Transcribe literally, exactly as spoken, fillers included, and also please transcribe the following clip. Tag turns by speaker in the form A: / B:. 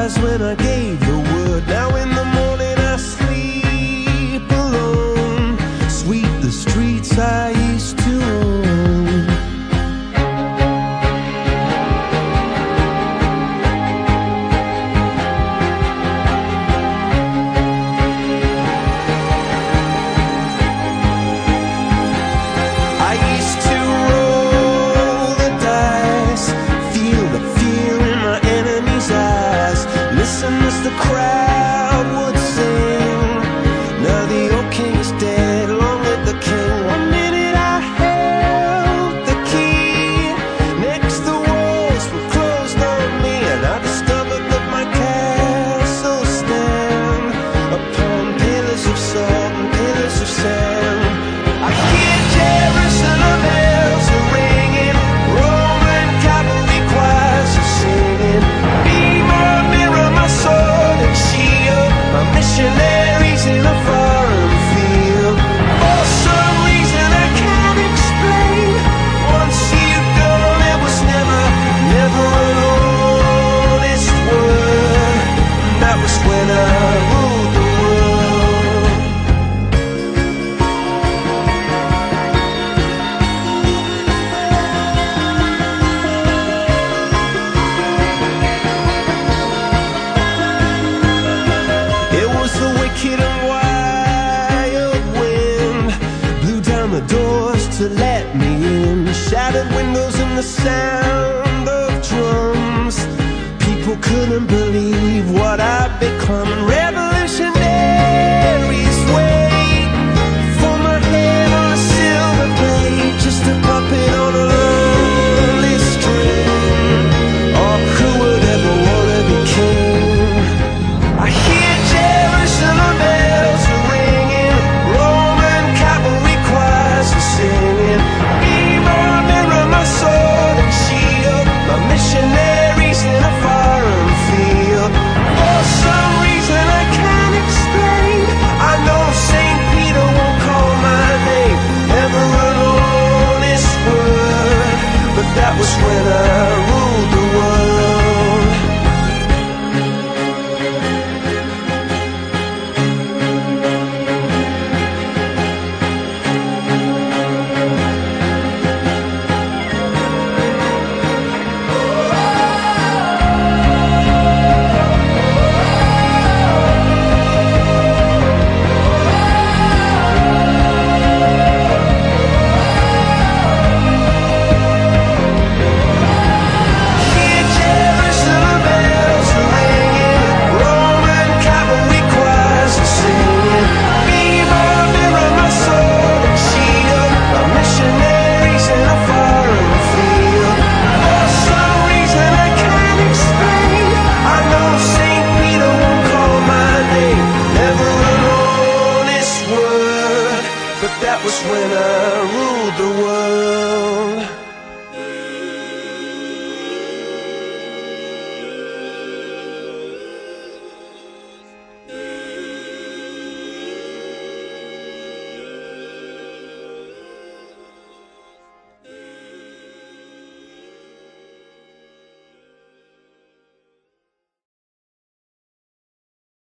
A: eyes when I gave the word. Now in the morning I sleep alone. Sweep the streets I used to own. I used to roll the dice, feel the fear in my enemy's eyes, listen as the crowd would sing. Now the old king is dead, long live the king. One minute I held the key, next the walls were closed on me, and I discovered that my castle stand upon pillars of salt and pillars of sand. I hear Jerusalem bells are ringing, Roman cavalry choirs are singing. Be my mirror, my sword and shield, my missionaries in a foreign field. For some reason I can't explain, once you've gone it was never, never an honest word. And that was when I ruled the world. It was the wicked and wild wind, blew down the doors to let me in, shattered windows and the sound of drums. People couldn't believe what I'd become. Revolutionaries wait for my head on a silver plate, just a